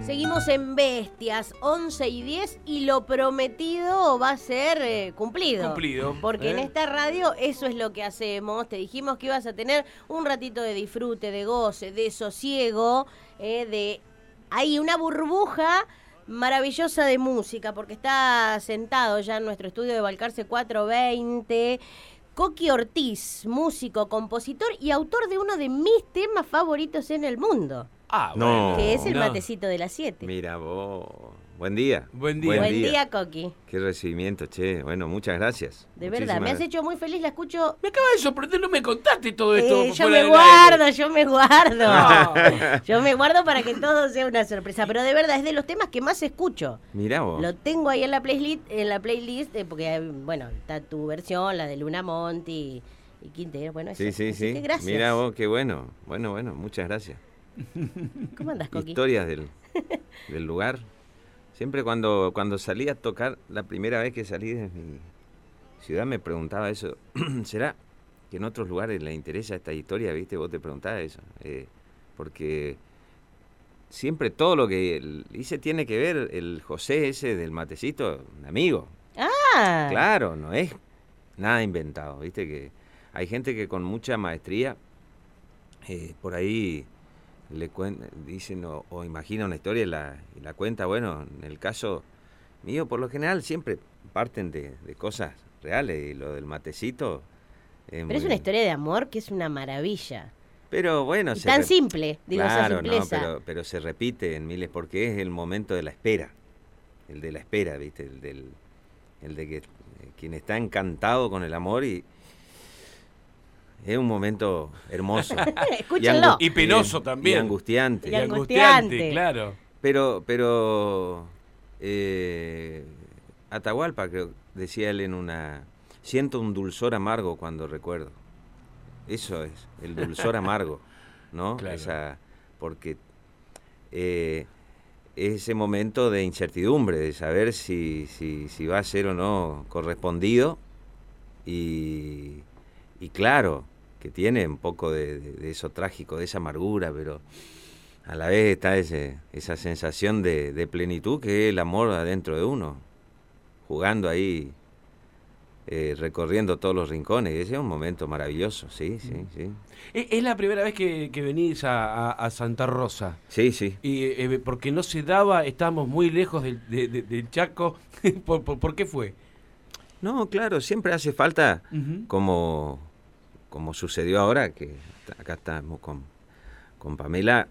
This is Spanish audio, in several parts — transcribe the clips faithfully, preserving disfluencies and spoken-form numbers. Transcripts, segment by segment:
Seguimos en Bestias, once y diez, y lo prometido va a ser eh, cumplido. Cumplido. Porque ¿eh? en esta radio eso es lo que hacemos. Te dijimos que ibas a tener un ratito de disfrute, de goce, de sosiego, eh, de... Hay una burbuja maravillosa de música, porque está sentado ya en nuestro estudio de Balcarce cuatrocientos veinte... Coqui Ortiz, músico, compositor y autor de uno de mis temas favoritos en el mundo. Ah, No. bueno. Que es el No. matecito de las siete. Mira vos. Buen día. Buen día. Buen día, Coqui. Qué recibimiento, che. Bueno, muchas gracias. De verdad, me has hecho muy feliz, la escucho. Me acaba de sorprender, no me contaste todo esto. Eh, yo fuera me del guardo, aire. yo me guardo. No. Yo me guardo para que todo sea una sorpresa. Pero de verdad, es de los temas que más escucho. Mirá vos. Lo tengo ahí en la playlist, en la playlist eh, porque, bueno, está tu versión, la de Luna Monti y Quintero. Bueno, Sí, eso. sí, Así sí. que gracias. Mirá vos, qué bueno. Bueno, bueno, muchas gracias. ¿Cómo andas, Coqui? Historias del, del lugar. Siempre cuando, cuando salí a tocar, la primera vez que salí de mi ciudad me preguntaba eso. ¿Será que en otros lugares le interesa esta historia? ¿Viste? Vos te preguntabas eso. Eh, porque siempre todo lo que hice tiene que ver, el José ese del matecito, un amigo. Ah, Claro, no es nada inventado. Viste que hay gente que con mucha maestría eh, por ahí le cuen- dicen o, o imagina una historia y la, y la cuenta. Bueno, en el caso mío, por lo general, siempre parten de, de cosas reales, y lo del matecito... pero muy- es una historia de amor que es una maravilla. Pero bueno, Y se tan re- simple, digo, claro, esa no, simpleza. pero, pero se repite en miles, porque es el momento de la espera, el de la espera, ¿viste? El, del, el de que eh, quien está encantado con el amor y es un momento hermoso. Escúchenlo. Y penoso y- también. Y angustiante. Y Y angustiante. angustiante, claro. Pero, pero eh, Atahualpa, creo, decía él en una... Siento un dulzor amargo cuando recuerdo. Eso es, el dulzor amargo, ¿no? Claro. Esa, porque eh, ese momento de incertidumbre, de saber si, si, si va a ser o no correspondido, y, y claro, que tiene un poco de, de, de eso trágico, de esa amargura, pero a la vez está ese, esa sensación de, de plenitud que es el amor adentro de uno, jugando ahí, eh, recorriendo todos los rincones. Ese es un momento maravilloso, sí, sí, sí. Es es la primera vez que, que venís a, a- a Santa Rosa. Sí, sí. Y eh, porque no se daba, estábamos muy lejos del, de- de- del Chaco. ¿Por, por, por qué fue? No, claro, siempre hace falta, Ujú. como, como sucedió ahora, que acá estamos con, con Pamela,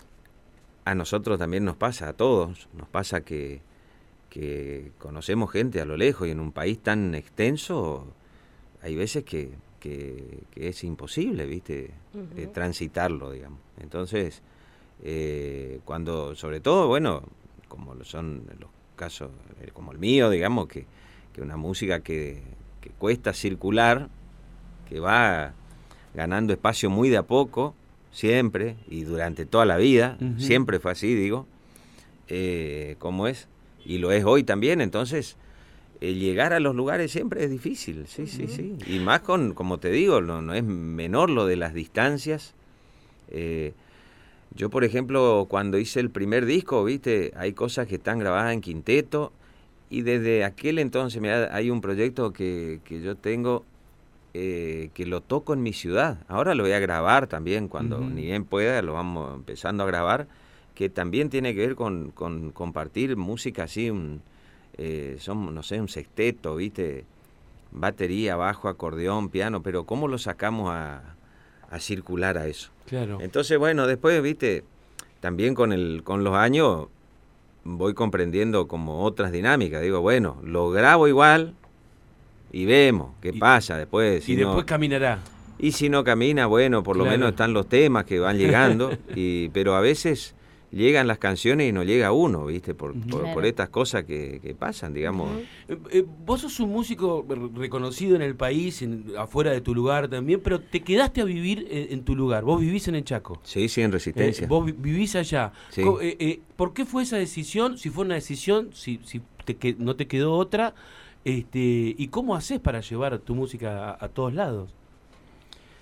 a nosotros también nos pasa, a todos, nos pasa que, que conocemos gente a lo lejos y en un país tan extenso, hay veces que, que, que es imposible, ¿viste? Ujú. Eh, transitarlo, digamos. Entonces, eh, cuando, sobre todo, bueno, como lo son los casos, eh, como el mío, digamos, que, que una música que, que cuesta circular, que va ganando espacio muy de a poco, siempre, y durante toda la vida, Ujú. siempre fue así, digo, eh, como es, y lo es hoy también. Entonces, eh, llegar a los lugares siempre es difícil, sí, sí, sí, y más con, como te digo, no, no es menor lo de las distancias. eh, yo, por ejemplo, cuando hice el primer disco, viste, hay cosas que están grabadas en quinteto, y desde aquel entonces, mirá, hay un proyecto que, que yo tengo, eh, que lo toco en mi ciudad. Ahora lo voy a grabar también, cuando Ujú. ni bien pueda, lo vamos empezando a grabar, que también tiene que ver con, con compartir música así, un, eh, son, no sé, un sexteto, viste, batería, bajo, acordeón, piano, pero ¿cómo lo sacamos a, a circular a eso? Claro. Entonces, bueno, después, viste, también con el con los años voy comprendiendo como otras dinámicas. Digo, bueno, lo grabo igual y vemos qué Y- pasa después. Si y no- después caminará. y si no camina, bueno, por lo Claro. menos están los temas que van llegando, y pero a veces llegan las canciones y no llega uno, viste, por, Ujú. por, Claro. por estas cosas que, que pasan, digamos. Ujú. Eh, eh, vos sos un músico re- reconocido en el país, en- afuera de tu lugar también, pero te quedaste a vivir en, en tu lugar. Vos vivís en el Chaco. Sí, sí, en Resistencia. Eh, vos vi- vivís allá. Sí. Co- eh, eh, ¿Por qué fue esa decisión? Si fue una decisión, si, si te que- no te quedó otra, este, ¿y cómo haces para llevar tu música a, a todos lados?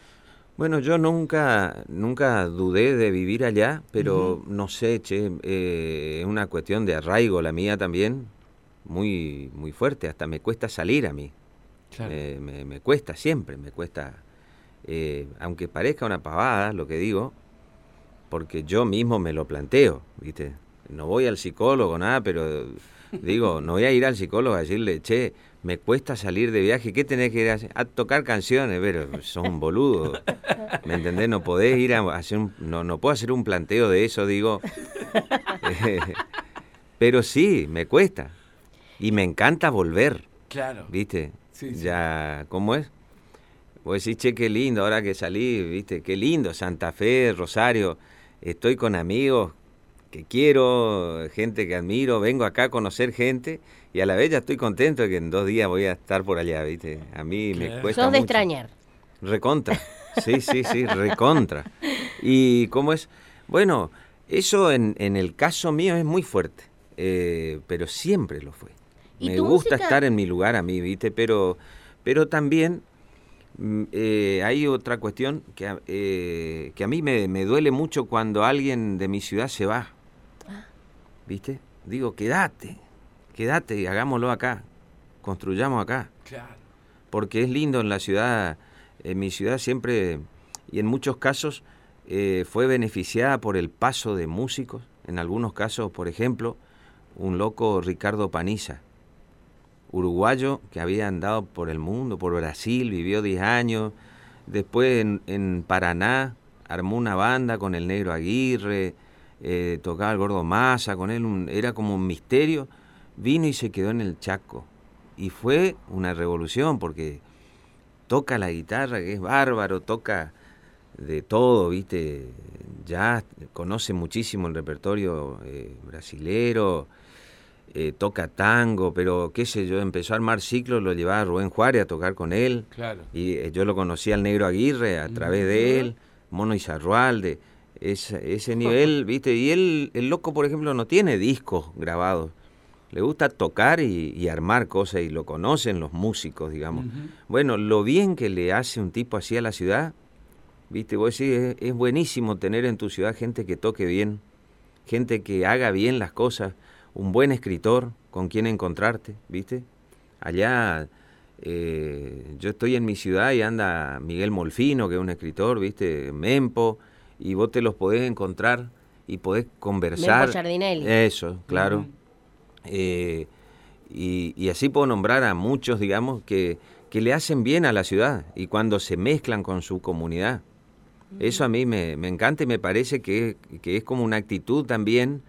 Bueno, yo nunca, nunca dudé de vivir allá, pero uh-huh. no sé, che, eh, es una cuestión de arraigo la mía también, muy, muy fuerte, hasta me cuesta salir a mí. Claro. Me, me, me cuesta siempre, me cuesta, eh, aunque parezca una pavada lo que digo, porque yo mismo me lo planteo, ¿viste? No voy al psicólogo, nada, pero digo, no voy a ir al psicólogo a decirle, che, me cuesta salir de viaje, ¿qué tenés que ir a hacer? A tocar canciones, pero sos un boludo, ¿me entendés? No podés ir a hacer un, no, no puedo hacer un planteo de eso, digo, eh, pero sí, me cuesta, y me encanta volver, claro, ¿viste? Sí, sí. Ya, ¿cómo es? Vos decís, che, qué lindo, ahora que salí, ¿viste? Qué lindo, Santa Fe, Rosario, estoy con amigos que quiero, gente que admiro, vengo acá a conocer gente y a la vez ya estoy contento de que en dos días voy a estar por allá, ¿viste? A mí claro. me cuesta Sos de mucho. extrañar. Recontra, sí, sí, sí, recontra. ¿Y cómo es? Bueno, eso en, en el caso mío es muy fuerte, eh, pero siempre lo fue. Me gusta música? estar en mi lugar a mí, ¿viste? Pero, pero también eh, hay otra cuestión que, eh, que a mí me, me duele mucho cuando alguien de mi ciudad se va. ¿Viste? Digo, quédate, quédate y hagámoslo acá, construyamos acá. Claro. Porque es lindo en la ciudad, en mi ciudad siempre, y en muchos casos, eh, fue beneficiada por el paso de músicos. En algunos casos, por ejemplo, un loco Ricardo Paniza, uruguayo que había andado por el mundo, por Brasil, vivió diez años, después en, en Paraná armó una banda con el Negro Aguirre, Eh, tocaba el Gordo Massa, con él un, era como un misterio, vino y se quedó en el Chaco, y fue una revolución, porque toca la guitarra, que es bárbaro, toca de todo, ¿viste? Ya conoce muchísimo el repertorio eh, brasilero, eh, toca tango, pero qué sé yo, empezó a armar ciclos, lo llevaba a Rubén Juárez a tocar con él, claro. y eh, yo lo conocí al Negro Aguirre a través de él, Mono Izarrualde, ese, ese nivel, ¿viste? Y él, el loco, por ejemplo, no tiene discos grabados, le gusta tocar y, y armar cosas, y lo conocen los músicos, digamos. Uh-huh. Bueno, lo bien que le hace un tipo así a la ciudad, ¿viste? Vos decís, es, es buenísimo tener en tu ciudad gente que toque bien, gente que haga bien las cosas, un buen escritor con quien encontrarte, ¿viste? Allá, eh, yo estoy en mi ciudad y anda Miguel Molfino, que es un escritor, ¿viste? Mempo, y vos te los podés encontrar y podés conversar. Mempo Giardinelli. Eso, claro. Uh-huh. Eh, y, y así puedo nombrar a muchos, digamos, que, que le hacen bien a la ciudad y cuando se mezclan con su comunidad. Uh-huh. Eso a mí me, me encanta y me parece que, que es como una actitud también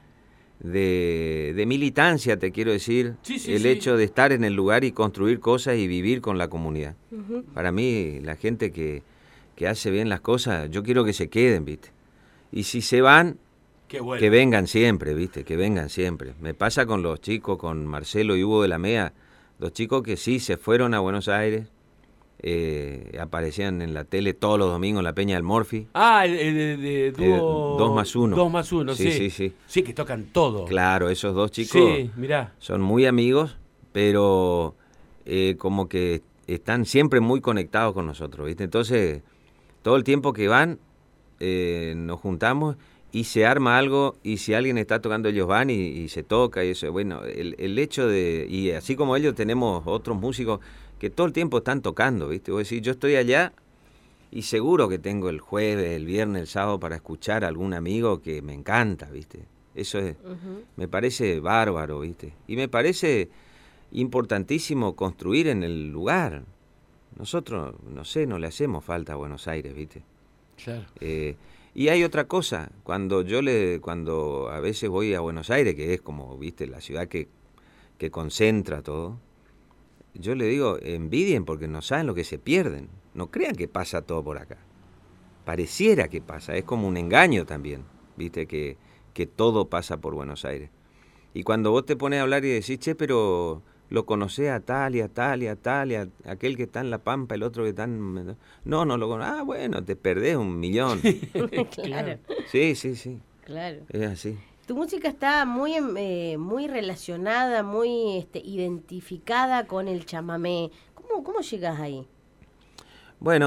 de, de militancia, te quiero decir, sí, sí, el sí. hecho de estar en el lugar y construir cosas y vivir con la comunidad. Uh-huh. Para mí, la gente que, que hace bien las cosas, yo quiero que se queden, ¿viste? Y si se van, Qué bueno. que vengan siempre, ¿viste? Que vengan siempre. Me pasa con los chicos, con Marcelo y Hugo de la Mea, dos chicos que sí se fueron a Buenos Aires, eh, aparecían en la tele todos los domingos en la Peña del Morphy. Ah, el, el de, de dúo... Eh, dos más uno. Dos más uno, sí. Sí, sí, sí. Sí, que tocan todo. Claro, esos dos chicos sí, mirá. son muy amigos, pero eh, como que están siempre muy conectados con nosotros, ¿viste? Entonces, todo el tiempo que van, eh, nos juntamos y se arma algo, y si alguien está tocando, ellos van y, y se toca, y eso. Bueno, el, el hecho de, y así como ellos tenemos otros músicos que todo el tiempo están tocando, ¿viste? Vos decís, yo estoy allá y seguro que tengo el jueves, el viernes, el sábado para escuchar a algún amigo que me encanta, ¿viste? Eso es, uh-huh. me parece bárbaro, ¿viste? Y me parece importantísimo construir en el lugar. Nosotros, no sé, no le hacemos falta a Buenos Aires, ¿viste? Claro. Eh, y hay otra cosa, cuando yo le, cuando a veces voy a Buenos Aires, que es como, ¿viste? La ciudad que, que concentra todo, yo le digo, envidien porque no saben lo que se pierden. No crean que pasa todo por acá. Pareciera que pasa, es como un engaño también, ¿viste? Que, que todo pasa por Buenos Aires. Y cuando vos te pones a hablar y decís, che, pero lo conocés a tal y a tal y a tal y a aquel que está en La Pampa, el otro que está en... No, no lo conozco. Ah, bueno, te perdés un millón. Claro. Sí, sí, sí. Claro. Es así. Tu música está muy eh, muy relacionada, muy este, identificada con el chamamé. ¿Cómo, cómo llegas ahí? Bueno,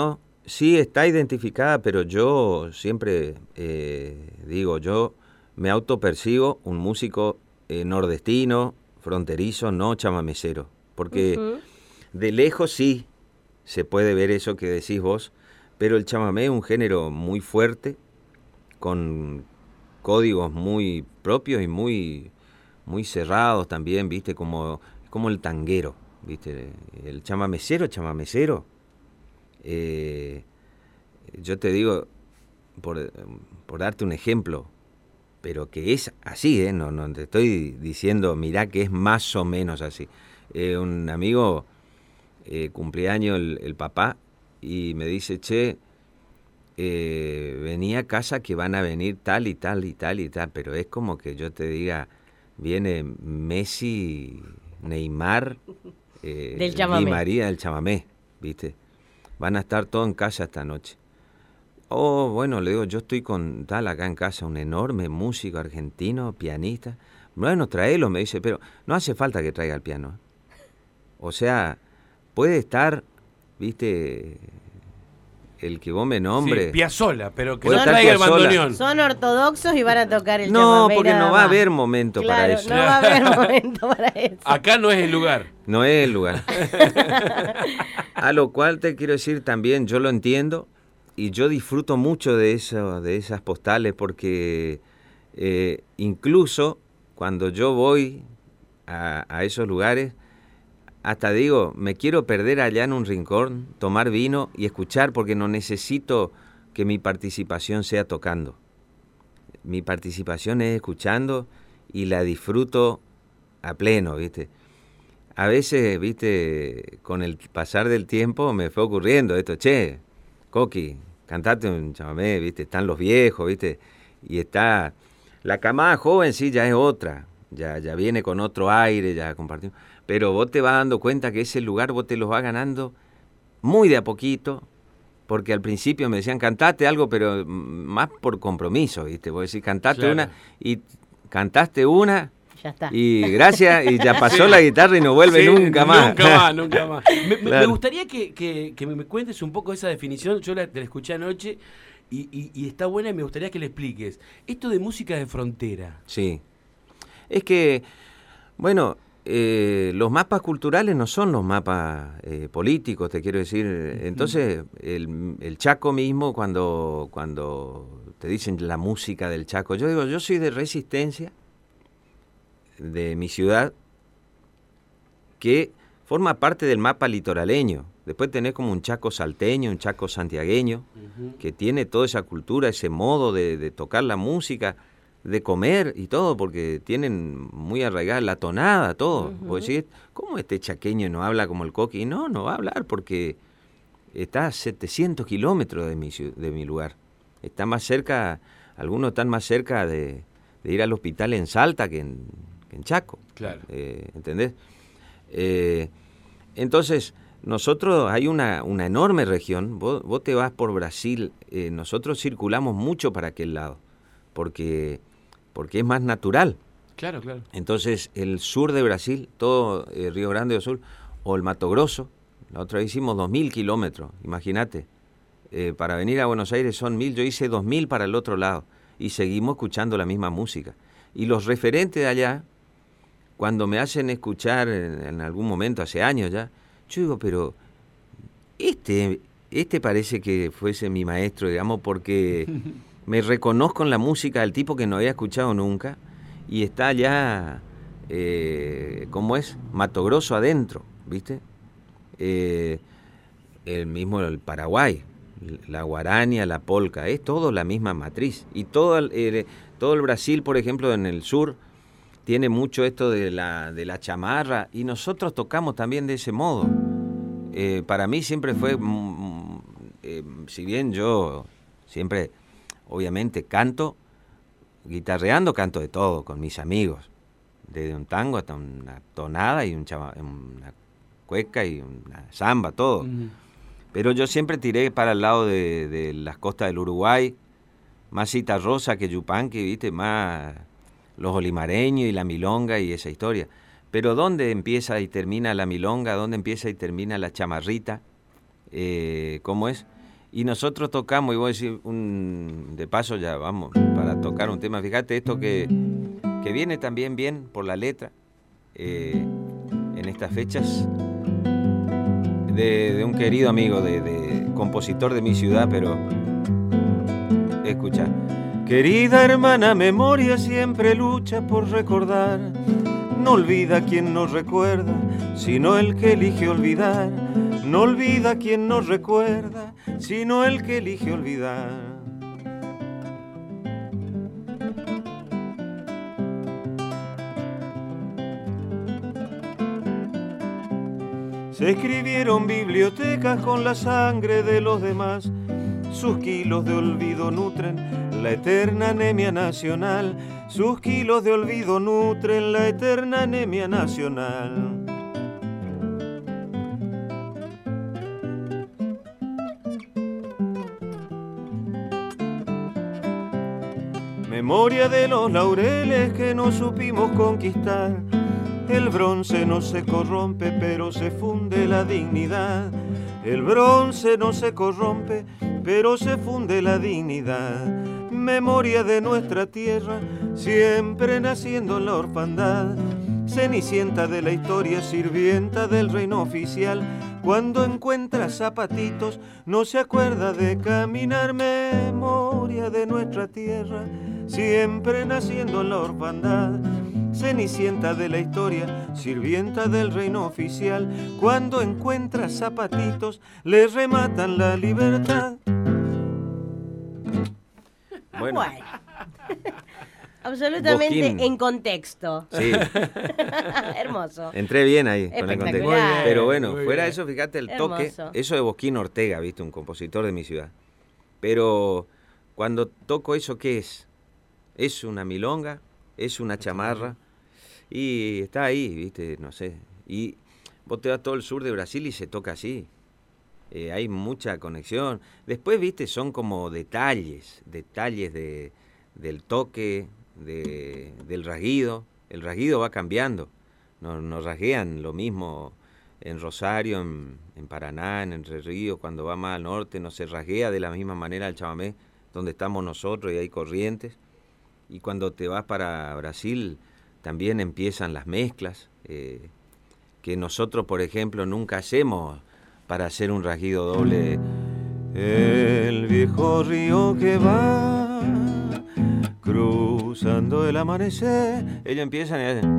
Sí, está identificada, pero yo siempre eh, digo, yo me autopercibo un músico eh, nordestino, fronterizo, no chamamecero. Porque Ujú. de lejos sí se puede ver eso que decís vos, pero el chamamé es un género muy fuerte, con códigos muy propios y muy, muy cerrados también, ¿viste? Como, como el tanguero, ¿viste? El chamamecero, chamamecero. Eh, yo te digo, por, por darte un ejemplo, pero que es así, ¿eh? No, no te estoy diciendo, mirá que es más o menos así. Eh, un amigo, eh, cumpleaños el, el papá, y me dice, che, eh, venía a casa que van a venir tal y tal y tal y tal, pero es como que yo te diga, viene Messi, Neymar, eh, Del chamamé. Di María del chamamé, ¿viste? Van a estar todos en casa esta noche. Oh, bueno, le digo, yo estoy con tal acá en casa, un enorme músico argentino, pianista. Bueno, tráelo, me dice, pero no hace falta que traiga el piano. O sea, puede estar, viste, el que vos me nombres. Sí, Piazzolla, pero que Puede no estar traiga el Piazzolla. bandoneón. Son ortodoxos y van a tocar el No, chamamé porque nada no va a más. haber momento Claro, para eso. no va a haber momento para eso. Acá no es el lugar. No es el lugar. A lo cual te quiero decir también, yo lo entiendo y yo disfruto mucho de eso, de esas postales, porque eh, incluso cuando yo voy a, a esos lugares, hasta digo, me quiero perder allá en un rincón, tomar vino y escuchar, porque no necesito que mi participación sea tocando. Mi participación es escuchando y la disfruto a pleno, ¿viste? A veces, viste, con el pasar del tiempo me fue ocurriendo esto, che, Coqui, cantate un chamamé, viste, están los viejos, viste, y está, la camada joven sí ya es otra, ya, ya viene con otro aire, ya compartimos, pero vos te vas dando cuenta que ese lugar vos te los vas ganando muy de a poquito, porque al principio me decían, cantate algo, pero más por compromiso, viste, vos decís, cantate Claro. una, y cantaste una, Ya está. y gracias, y ya pasó la guitarra y no vuelve Sí, nunca más. Nunca más, nunca más. Me, me- Claro. me gustaría que, que- que me cuentes un poco esa definición. Yo la, te la escuché anoche y, y- y está buena y me gustaría que le expliques. Esto de música de frontera. Sí. Es que, bueno, eh, los mapas culturales no son los mapas eh, políticos, te quiero decir. Entonces, el, el Chaco mismo, cuando, cuando te dicen la música del Chaco, yo digo, yo soy de Resistencia, de mi ciudad, que forma parte del mapa litoraleño. Después tenés como un Chaco salteño, un Chaco santiagueño, que tiene toda esa cultura, ese modo de, de tocar la música, de comer y todo, porque tienen muy arraigada la tonada, todo. Ujú. Vos decís, ¿cómo este chaqueño no habla como el Coqui? Y no, no va a hablar porque está a setecientos kilómetros de mi, ciu- de mi lugar. Está más cerca, algunos están más cerca de, de ir al hospital en Salta que en, que en Chaco. Claro. Eh, ¿Entendés? Eh, entonces, nosotros, hay una, una enorme región, vos, vos te vas por Brasil, eh, nosotros circulamos mucho para aquel lado, porque, porque es más natural. Claro, claro. Entonces, el sur de Brasil, todo eh, Río Grande do Sul, o el Mato Grosso, la otra vez hicimos dos mil kilómetros, imagínate. Eh, para venir a Buenos Aires son mil, yo hice dos mil para el otro lado, y seguimos escuchando la misma música. Y los referentes de allá, cuando me hacen escuchar en, en algún momento, hace años ya, yo digo, pero este, este parece que fuese mi maestro, digamos, porque me reconozco en la música del tipo que no había escuchado nunca, y está allá, eh, ¿cómo es? Mato Grosso adentro, ¿viste? Eh, el mismo el Paraguay, la guarania, la polca, es todo la misma matriz. Y todo el, eh, todo el Brasil, por ejemplo, en el sur, tiene mucho esto de la, de la chamarra, y nosotros tocamos también de ese modo. Eh, para mí siempre fue, mm, eh, si bien yo siempre, obviamente, canto, guitarreando, canto de todo, con mis amigos, desde un tango hasta una tonada y un chama, una cueca y una samba, todo. Ujú. Pero yo siempre tiré para el lado de, de las costas del Uruguay, más Cita Rosa que Yupanqui, ¿viste? Más los olimareños y la milonga y esa historia. Pero ¿dónde empieza y termina la milonga? ¿Dónde empieza y termina la chamarrita? Eh, ¿Cómo es? Y nosotros tocamos, y voy a decir, un, de paso ya vamos, para tocar un tema. Fíjate esto que, que viene también bien por la letra, eh, en estas fechas, de, de un querido amigo, de, de compositor de mi ciudad, pero escucha. Querida hermana, memoria siempre lucha por recordar. No olvida quien nos recuerda, sino el que elige olvidar. No olvida quien nos recuerda, sino el que elige olvidar. Se escribieron bibliotecas con la sangre de los demás. Sus kilos de olvido nutren la eterna anemia nacional. Sus kilos de olvido nutren la eterna anemia nacional. Memoria de los laureles que no supimos conquistar. El bronce no se corrompe, pero se funde la dignidad. El bronce no se corrompe, pero se funde la dignidad. Memoria de nuestra tierra, siempre naciendo en la orfandad. Cenicienta de la historia, sirvienta del reino oficial. Cuando encuentra zapatitos, no se acuerda de caminar. Memoria de nuestra tierra, siempre naciendo en la orfandad. Cenicienta de la historia, sirvienta del reino oficial. Cuando encuentra zapatitos, le rematan la libertad. Bueno. bueno. Absolutamente Boquín. En contexto. Sí. Hermoso. Entré bien ahí con el contexto. Pero bueno, Muy fuera de bien. eso, fíjate el Hermoso. toque. Eso de Boquín Ortega, viste, un compositor de mi ciudad. Pero cuando toco eso, ¿qué es? Es una milonga, es una chamarra. Y está ahí, viste, no sé. Y vos te vas todo el sur de Brasil y se toca así. Eh, hay mucha conexión. Después, viste, son como detalles, detalles de, del toque, de, del rasguido. El rasguido va cambiando. Nos, nos rasguean lo mismo en Rosario, en, en Paraná, en Entre Ríos. Cuando va más al norte no se rasguea de la misma manera el chamamé, donde estamos nosotros y hay corrientes. Y cuando te vas para Brasil también empiezan las mezclas, eh, que nosotros, por ejemplo, nunca hacemos para hacer un rasguido doble. El viejo río que va cruzando el amanecer. Ellos empiezan y hacen.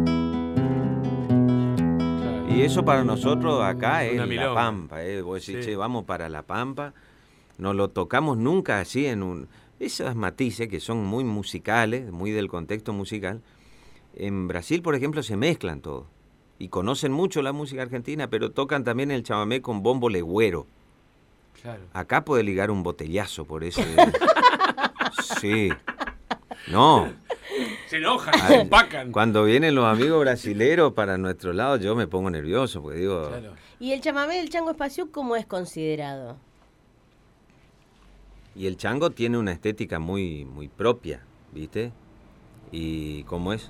Claro. Y eso para nosotros acá es Una la milonga. Pampa. Eh. Vos decís, sí. Che, vamos para la Pampa. No lo tocamos nunca así en un... Esos matices que son muy musicales, muy del contexto musical. En Brasil, por ejemplo, se mezclan todo. Y conocen mucho la música argentina, pero tocan también el chamamé con bombo legüero. Claro. Acá puede ligar un botellazo por eso. Sí. No. Se enojan, se empacan. Cuando vienen los amigos brasileros para nuestro lado, yo me pongo nervioso, porque digo... Claro. ¿Y el chamamé del Chango Espaciú cómo es considerado? Y el chango tiene una estética muy, muy propia, ¿viste? ¿Y cómo es?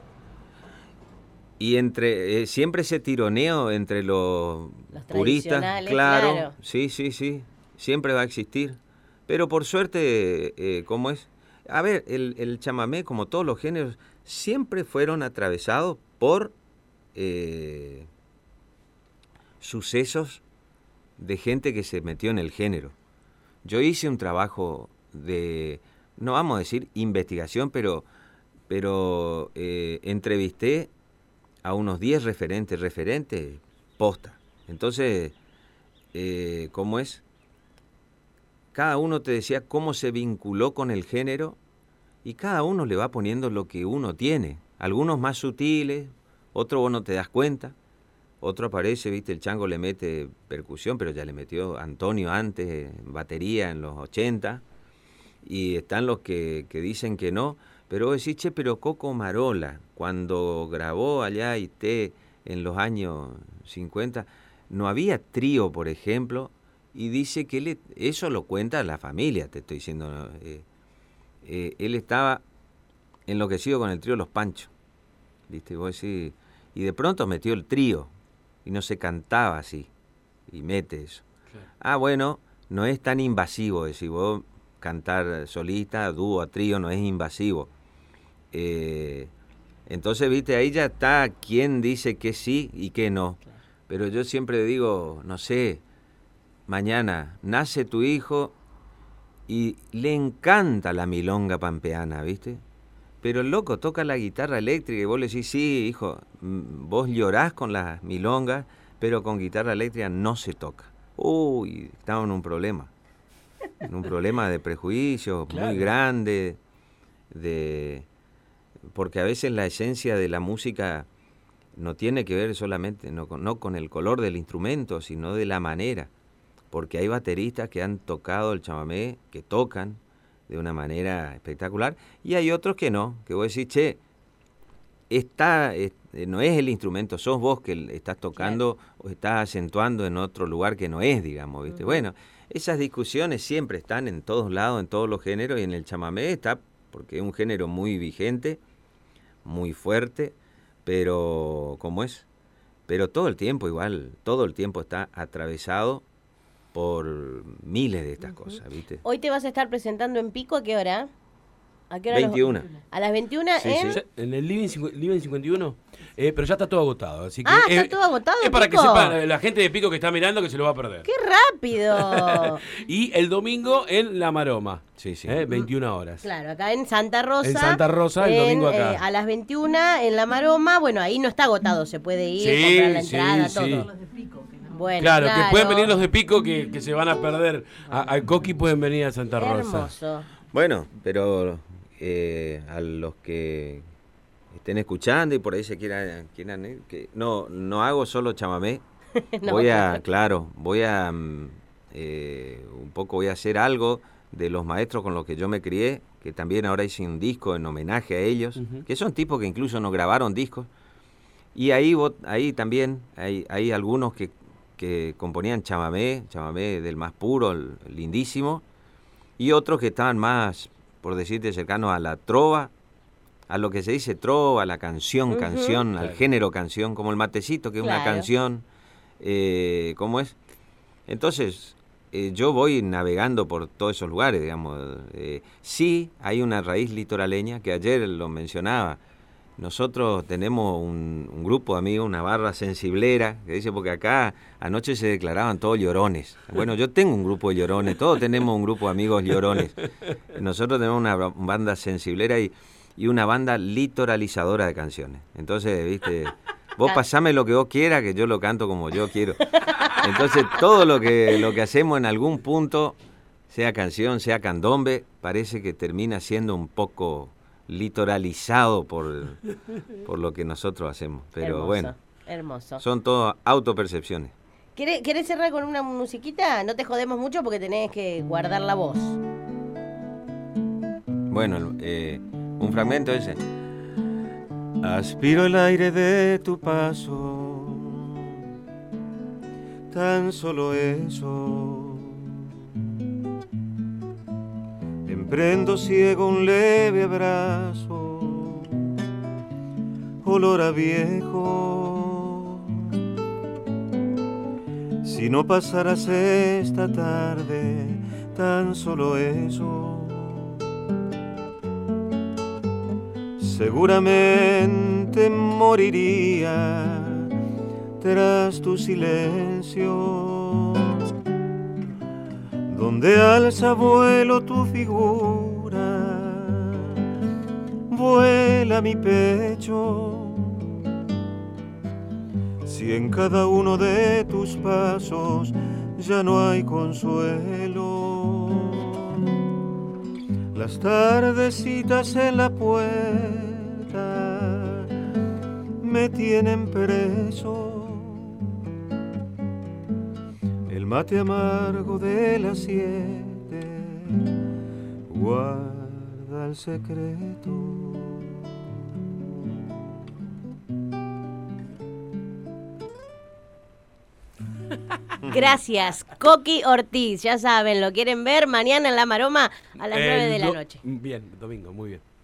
Y entre eh, siempre ese tironeo entre los, los puristas, claro, claro, sí, sí, sí, siempre va a existir. Pero por suerte, eh, ¿cómo es? A ver, el, el chamamé, como todos los géneros, siempre fueron atravesados por eh, sucesos de gente que se metió en el género. Yo hice un trabajo de, no vamos a decir investigación, pero, pero eh, entrevisté a unos diez referentes, referentes, posta. Entonces, eh, ¿cómo es? Cada uno te decía cómo se vinculó con el género y cada uno le va poniendo lo que uno tiene. Algunos más sutiles, otros vos no te das cuenta. Otro aparece, viste, el chango le mete percusión, pero ya le metió Antonio antes, batería en los ochenta. Y están los que, que dicen que no. Pero vos decís, che, pero Coco Marola, cuando grabó allá y te en los años cincuenta, no había trío, por ejemplo, y dice que él, eso lo cuenta la familia, te estoy diciendo. Eh, eh, él estaba enloquecido con el trío Los Panchos, ¿viste? Vos decís, y de pronto metió el trío. Y no se cantaba así, y mete eso. Claro. Ah, bueno, no es tan invasivo, es decir, vos cantar solista, dúo, a trío, no es invasivo. Eh, entonces, viste, ahí ya está quién dice que sí y que no. Pero yo siempre digo, no sé, mañana nace tu hijo y le encanta la milonga pampeana, ¿viste? Pero el loco toca la guitarra eléctrica y vos le decís, sí, hijo, vos llorás con las milongas, pero con guitarra eléctrica no se toca. Uy, estamos en un problema. En un problema de prejuicios claro. muy grande, de porque a veces la esencia de la música no tiene que ver solamente, no, no con el color del instrumento, sino de la manera. Porque hay bateristas que han tocado el chamamé, que tocan de una manera espectacular, y hay otros que no, que vos decís, che, está, es, no es el instrumento, sos vos que estás tocando claro. o estás acentuando en otro lugar que no es, digamos, ¿viste? Uh-huh. Bueno, esas discusiones siempre están en todos lados, en todos los géneros, y en el chamamé está, porque es un género muy vigente, muy fuerte, pero, ¿cómo es? Pero todo el tiempo igual, todo el tiempo está atravesado por miles de estas uh-huh. cosas, ¿viste? Hoy te vas a estar presentando en Pico, ¿a qué hora? ¿A qué hora? veintiuna. Los... A las veintiuna sí, en... Sí. En el Living, Living cincuenta y uno, eh, pero ya está todo agotado. Así que, ah, eh, está todo agotado, es para Pico. que sepa la gente de Pico que está mirando que se lo va a perder. ¡Qué rápido! Y el domingo en La Maroma, sí, sí. Eh, veintiuna horas. Claro, acá en Santa Rosa. En Santa Rosa, el en, domingo acá. Eh, a las veintiuna en La Maroma, bueno, ahí no está agotado, se puede ir, sí, comprar la entrada, sí, todo. Sí. Bueno, claro, claro, que pueden venir los de Pico que, que se van a perder. A, al Coqui pueden venir a Santa Rosa. Hermoso. Bueno, pero eh, a los que estén escuchando y por ahí se quieran, quieran ir, que no, no hago solo chamamé. no, voy a, claro. claro, voy a eh, un poco voy a hacer algo de los maestros con los que yo me crié, que también ahora hice un disco en homenaje a ellos, uh-huh. que son tipos que incluso no grabaron discos. Y ahí, ahí también hay, hay algunos que, que componían chamamé, chamamé del más puro, el, lindísimo, y otros que estaban más, por decirte, cercanos a la trova, a lo que se dice trova, a la canción, uh-huh. canción, claro. al género canción, como el matecito, que es claro. una canción, eh, ¿cómo es? Entonces, eh, yo voy navegando por todos esos lugares, digamos. Eh, sí, hay una raíz litoraleña, que ayer lo mencionaba. Nosotros tenemos un, un grupo de amigos, una barra sensiblera, que dice, porque acá anoche se declaraban todos llorones. Bueno, yo tengo un grupo de llorones, todos tenemos un grupo de amigos llorones. Nosotros tenemos una banda sensiblera y, y una banda litoralizadora de canciones. Entonces, viste, vos pasame lo que vos quieras, que yo lo canto como yo quiero. Entonces, todo lo que, lo que hacemos en algún punto, sea canción, sea candombe, parece que termina siendo un poco litoralizado por, por lo que nosotros hacemos. Pero hermoso, bueno, hermoso. Son todas autopercepciones. ¿Querés, ¿Querés cerrar con una musiquita? No te jodemos mucho porque tenés que guardar la voz. Bueno, eh, un fragmento ese. Aspiro el aire de tu paso, tan solo eso. Emprendo ciego un leve abrazo, olor a viejo. Si no pasaras esta tarde, tan solo eso. Seguramente moriría tras tu silencio, donde alza vuelo tu figura, vuela mi pecho. Si en cada uno de tus pasos ya no hay consuelo, las tardecitas en la puerta me tienen preso. El mate amargo de las siete guarda el secreto. Gracias, Coqui Ortiz. Ya saben, lo quieren ver mañana en La Maroma a las nueve de la noche. Bien, domingo, muy bien.